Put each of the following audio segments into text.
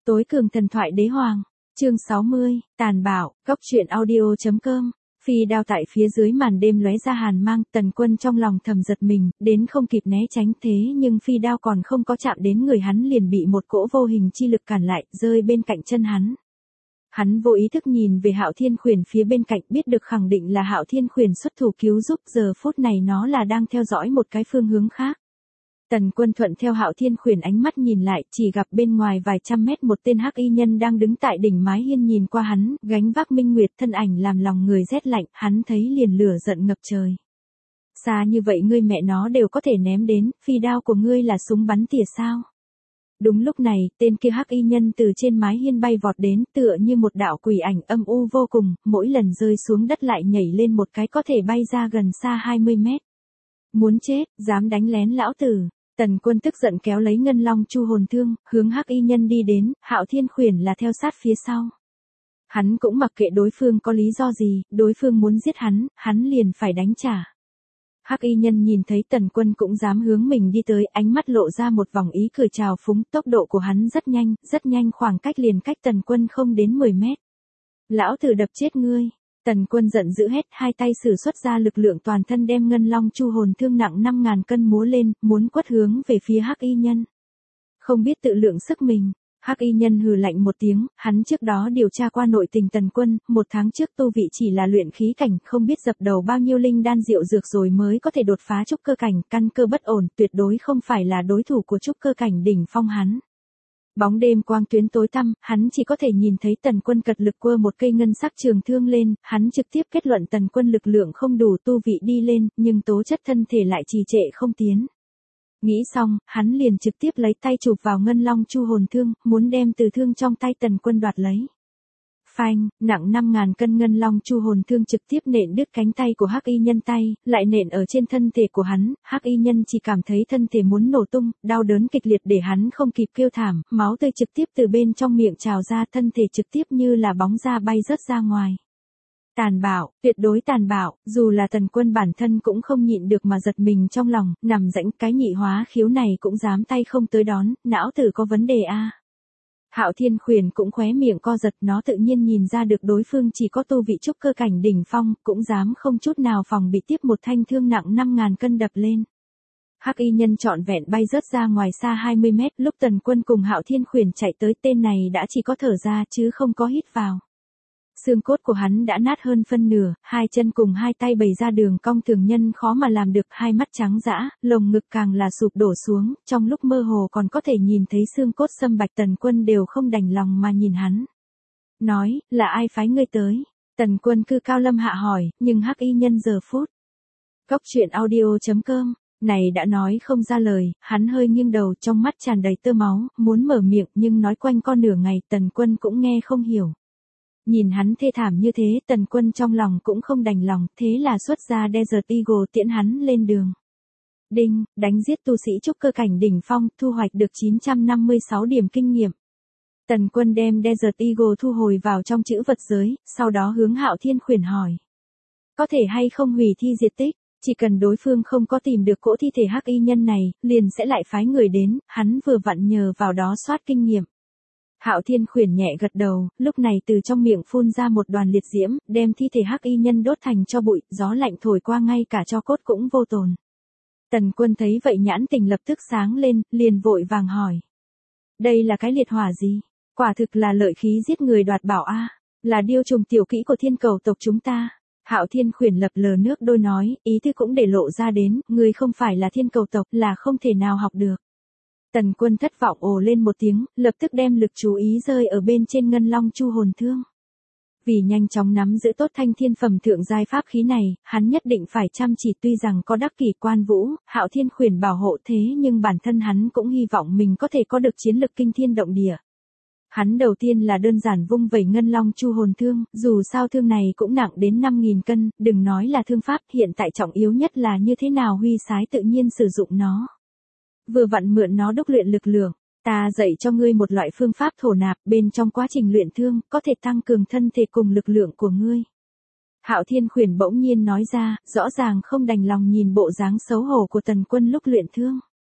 Tối cường thần thoại đế hoàng, chương 60, tàn bạo, góc truyện audio.com. Phi đao tại phía dưới màn đêm lóe ra hàn mang, Tần Quân trong lòng thầm giật mình, đến không kịp né tránh thế nhưng phi đao còn không có chạm đến người hắn liền bị một cỗ vô hình chi lực cản lại, rơi bên cạnh chân hắn. Hắn vô ý thức nhìn về Hạo Thiên Khuyển phía bên cạnh, biết được khẳng định là Hạo Thiên Khuyển xuất thủ cứu giúp, giờ phút này nó là đang theo dõi một cái phương hướng khác. Tần Quân thuận theo Hạo Thiên Khuyển ánh mắt nhìn lại, chỉ gặp bên ngoài vài trăm mét một tên hắc y nhân đang đứng tại đỉnh mái hiên nhìn qua hắn, gánh vác minh nguyệt, thân ảnh làm lòng người rét lạnh, hắn thấy liền lửa giận ngập trời. Xa như vậy ngươi mẹ nó đều có thể ném đến, phi đao của ngươi là súng bắn tỉa sao? Đúng lúc này, tên kia hắc y nhân từ trên mái hiên bay vọt đến, tựa như một đạo quỷ ảnh âm u vô cùng, mỗi lần rơi xuống đất lại nhảy lên một cái có thể bay ra gần xa 20 mét. Muốn chết, dám đánh lén lão tử. Tần Quân tức giận kéo lấy ngân long chu hồn thương, hướng hắc y nhân đi đến, Hạo Thiên Khuyển là theo sát phía sau. Hắn cũng mặc kệ đối phương có lý do gì, đối phương muốn giết hắn liền phải đánh trả. Hắc y nhân nhìn thấy Tần Quân cũng dám hướng mình đi tới, ánh mắt lộ ra một vòng ý cười trào phúng, tốc độ của hắn rất nhanh, khoảng cách liền cách Tần Quân không đến 10 mét. Lão tử đập chết ngươi. Tần Quân giận dữ hét, hai tay sử xuất ra lực lượng toàn thân đem ngân long chu hồn thương nặng 5.000 cân múa lên, muốn quất hướng về phía hắc y nhân. Không biết tự lượng sức mình, hắc y nhân hừ lạnh một tiếng, hắn trước đó điều tra qua nội tình Tần Quân, 1 tháng trước tu vị chỉ là luyện khí cảnh, không biết dập đầu bao nhiêu linh đan diệu dược rồi mới có thể đột phá trúc cơ cảnh, căn cơ bất ổn, tuyệt đối không phải là đối thủ của trúc cơ cảnh đỉnh phong hắn. Bóng đêm quang tuyến tối tăm, hắn chỉ có thể nhìn thấy Tần Quân cật lực quơ một cây ngân sắc trường thương lên, hắn trực tiếp kết luận Tần Quân lực lượng không đủ tu vị đi lên, nhưng tố chất thân thể lại trì trệ không tiến. Nghĩ xong, hắn liền trực tiếp lấy tay chụp vào ngân long chu hồn thương, muốn đem từ thương trong tay Tần Quân đoạt lấy. Phanh, nặng 5.000 cân ngân long chu hồn thương trực tiếp nện đứt cánh tay của hắc y nhân tay, lại nện ở trên thân thể của hắn, hắc y nhân chỉ cảm thấy thân thể muốn nổ tung, đau đớn kịch liệt để hắn không kịp kêu thảm, máu tươi trực tiếp từ bên trong miệng trào ra, thân thể trực tiếp như là bóng da bay rớt ra ngoài. Tàn bạo, tuyệt đối tàn bạo, dù là Tần Quân bản thân cũng không nhịn được mà giật mình trong lòng, nằm rãnh cái nhị hóa khiếu này cũng dám tay không tới đón, não tử có vấn đề a. Hạo Thiên Khuyển cũng khóe miệng co giật, nó tự nhiên nhìn ra được đối phương chỉ có tu vị trúc cơ cảnh đỉnh phong, cũng dám không chút nào phòng bị tiếp một thanh thương nặng 5.000 cân đập lên. Hắc y nhân trọn vẹn bay rớt ra ngoài xa 20 mét, lúc Tần Quân cùng Hạo Thiên Khuyển chạy tới, tên này đã chỉ có thở ra chứ không có hít vào. Xương cốt của hắn đã nát hơn phân nửa, hai chân cùng hai tay bày ra đường cong thường nhân khó mà làm được, hai mắt trắng dã, lồng ngực càng là sụp đổ xuống, trong lúc mơ hồ còn có thể nhìn thấy xương cốt xâm bạch. Tần Quân đều không đành lòng mà nhìn hắn. Nói, là ai phái ngươi tới? Tần Quân cư cao lâm hạ hỏi, nhưng hắc y nhân giờ phút. Góc truyện audio.com, này đã nói không ra lời, hắn hơi nghiêng đầu, trong mắt tràn đầy tơ máu, muốn mở miệng nhưng nói quanh co nửa ngày, Tần Quân cũng nghe không hiểu. Nhìn hắn thê thảm như thế, Tần Quân trong lòng cũng không đành lòng, thế là xuất ra Desert Eagle tiễn hắn lên đường. Đinh, đánh giết tu sĩ trúc cơ cảnh đỉnh phong, thu hoạch được 956 điểm kinh nghiệm. Tần Quân đem Desert Eagle thu hồi vào trong chữ vật giới, sau đó hướng Hạo Thiên Khuyển hỏi. Có thể hay không hủy thi diệt tích, chỉ cần đối phương không có tìm được cỗ thi thể hắc y nhân này, liền sẽ lại phái người đến, hắn vừa vặn nhờ vào đó soát kinh nghiệm. Hạo Thiên Khuyển nhẹ gật đầu, lúc này từ trong miệng phun ra một đoàn liệt diễm, đem thi thể hắc y nhân đốt thành tro bụi, gió lạnh thổi qua ngay cả tro cốt cũng vô tồn. Tần Quân thấy vậy nhãn tình lập tức sáng lên, liền vội vàng hỏi. Đây là cái liệt hỏa gì? Quả thực là lợi khí giết người đoạt bảo a, là điêu trùng tiểu kỹ của thiên cầu tộc chúng ta. Hạo Thiên Khuyển lập lờ nước đôi nói, ý thư cũng để lộ ra đến, người không phải là thiên cầu tộc là không thể nào học được. Tần Quân thất vọng ồ lên một tiếng, lập tức đem lực chú ý rơi ở bên trên ngân long chu hồn thương. Vì nhanh chóng nắm giữ tốt thanh thiên phẩm thượng giai pháp khí này, hắn nhất định phải chăm chỉ, tuy rằng có đắc kỷ Quan Vũ, Hạo Thiên Khuyển bảo hộ thế nhưng bản thân hắn cũng hy vọng mình có thể có được chiến lực kinh thiên động địa. Hắn đầu tiên là đơn giản vung vẩy ngân long chu hồn thương, dù sao thương này cũng nặng đến 5.000 cân, đừng nói là thương pháp, hiện tại trọng yếu nhất là như thế nào huy sái tự nhiên sử dụng nó. Vừa vặn mượn nó đúc luyện lực lượng, ta dạy cho ngươi một loại phương pháp thổ nạp, bên trong quá trình luyện thương, có thể tăng cường thân thể cùng lực lượng của ngươi. Hạo Thiên Khuyển bỗng nhiên nói ra, rõ ràng không đành lòng nhìn bộ dáng xấu hổ của Tần Quân lúc luyện thương.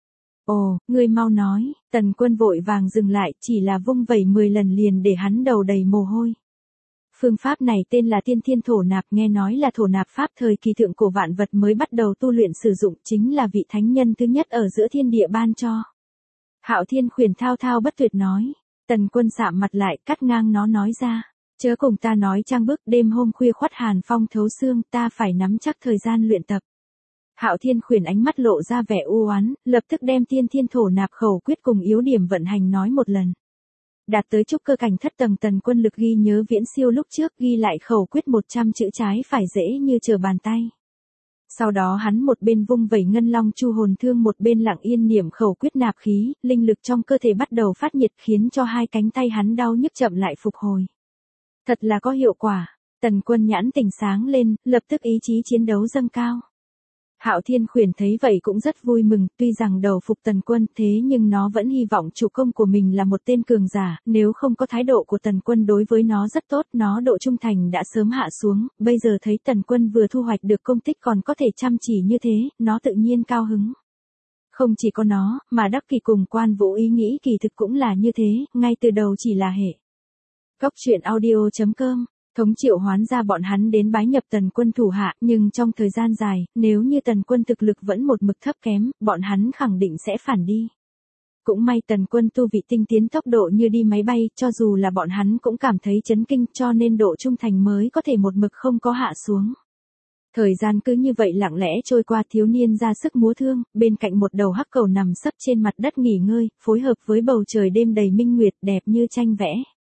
Ồ, ngươi mau nói, Tần Quân vội vàng dừng lại, chỉ là vung vẩy 10 lần liền để hắn đầu đầy mồ hôi. Phương pháp này tên là tiên thiên thổ nạp, nghe nói là thổ nạp pháp thời kỳ thượng cổ vạn vật mới bắt đầu tu luyện sử dụng, chính là vị thánh nhân thứ nhất ở giữa thiên địa ban cho. Hạo Thiên Khuyển thao thao bất tuyệt nói. Tần Quân sạm mặt lại, cắt ngang nó nói ra. Chớ cùng ta nói trang bức, đêm hôm khuya khoắt hàn phong thấu xương, ta phải nắm chắc thời gian luyện tập. Hạo Thiên Khuyển ánh mắt lộ ra vẻ u oán, lập tức đem tiên thiên thổ nạp khẩu quyết cùng yếu điểm vận hành nói một lần. Đạt tới trúc cơ cảnh thất tầng, Tần Quân lực ghi nhớ viễn siêu lúc trước, ghi lại khẩu quyết 100 chữ trái phải dễ như trở bàn tay. Sau đó hắn một bên vung vẩy ngân long chu hồn thương, một bên lặng yên niệm khẩu quyết nạp khí, linh lực trong cơ thể bắt đầu phát nhiệt khiến cho hai cánh tay hắn đau nhức chậm lại phục hồi. Thật là có hiệu quả. Tần Quân nhãn tỉnh sáng lên, lập tức ý chí chiến đấu dâng cao. Hạo Thiên Khuyển thấy vậy cũng rất vui mừng, tuy rằng đầu phục Tần Quân, thế nhưng nó vẫn hy vọng chủ công của mình là một tên cường giả, nếu không có thái độ của Tần Quân đối với nó rất tốt, nó độ trung thành đã sớm hạ xuống, bây giờ thấy Tần Quân vừa thu hoạch được công tích còn có thể chăm chỉ như thế, nó tự nhiên cao hứng. Không chỉ có nó, mà Đắc Kỳ cùng Quan Vũ ý nghĩ kỳ thực cũng là như thế, ngay từ đầu chỉ là hệ. Góc truyện audio.com Thống Triệu Hoán ra bọn hắn đến bái nhập Tần Quân thủ hạ, nhưng trong thời gian dài, nếu như Tần Quân thực lực vẫn một mực thấp kém, bọn hắn khẳng định sẽ phản đi. Cũng may Tần Quân tu vị tinh tiến tốc độ như đi máy bay, cho dù là bọn hắn cũng cảm thấy chấn kinh, cho nên độ trung thành mới có thể một mực không có hạ xuống. Thời gian cứ như vậy lặng lẽ trôi qua, thiếu niên ra sức múa thương, bên cạnh một đầu hắc cầu nằm sấp trên mặt đất nghỉ ngơi, phối hợp với bầu trời đêm đầy minh nguyệt đẹp như tranh vẽ.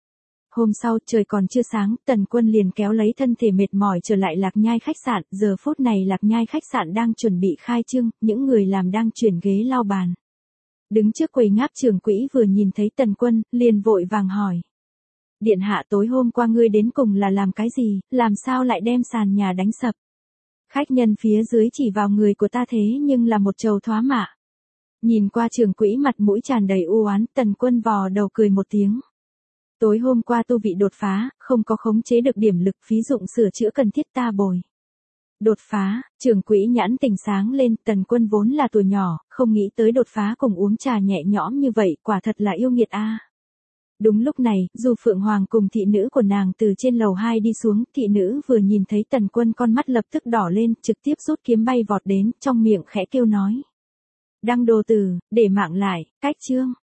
Hôm sau trời còn chưa sáng, Tần Quân liền kéo lấy thân thể mệt mỏi trở lại Lạc Nhai khách sạn, giờ phút này Lạc Nhai khách sạn đang chuẩn bị khai trương, những người làm đang chuyển ghế lau bàn. Đứng trước quầy ngáp trưởng quỹ vừa nhìn thấy Tần Quân, liền vội vàng hỏi. Điện hạ, tối hôm qua ngươi đến cùng là làm cái gì, làm sao lại đem sàn nhà đánh sập? Khách nhân phía dưới chỉ vào người của ta thế nhưng là một trầu thoá mạ. Nhìn qua trưởng quỹ mặt mũi tràn đầy u oán, Tần Quân vò đầu cười một tiếng. Tối hôm qua tu vị đột phá, không có khống chế được điểm lực, phí dụng sửa chữa cần thiết ta bồi. Đột phá, trưởng quỹ nhãn tỉnh sáng lên, Tần Quân vốn là tuổi nhỏ, không nghĩ tới đột phá cùng uống trà nhẹ nhõm như vậy, quả thật là yêu nghiệt a. Đúng lúc này, Du Phượng Hoàng cùng thị nữ của nàng từ trên lầu 2 đi xuống, thị nữ vừa nhìn thấy Tần Quân con mắt lập tức đỏ lên, trực tiếp rút kiếm bay vọt đến, trong miệng khẽ kêu nói. Đăng đồ tử, để mạng lại, cách chương.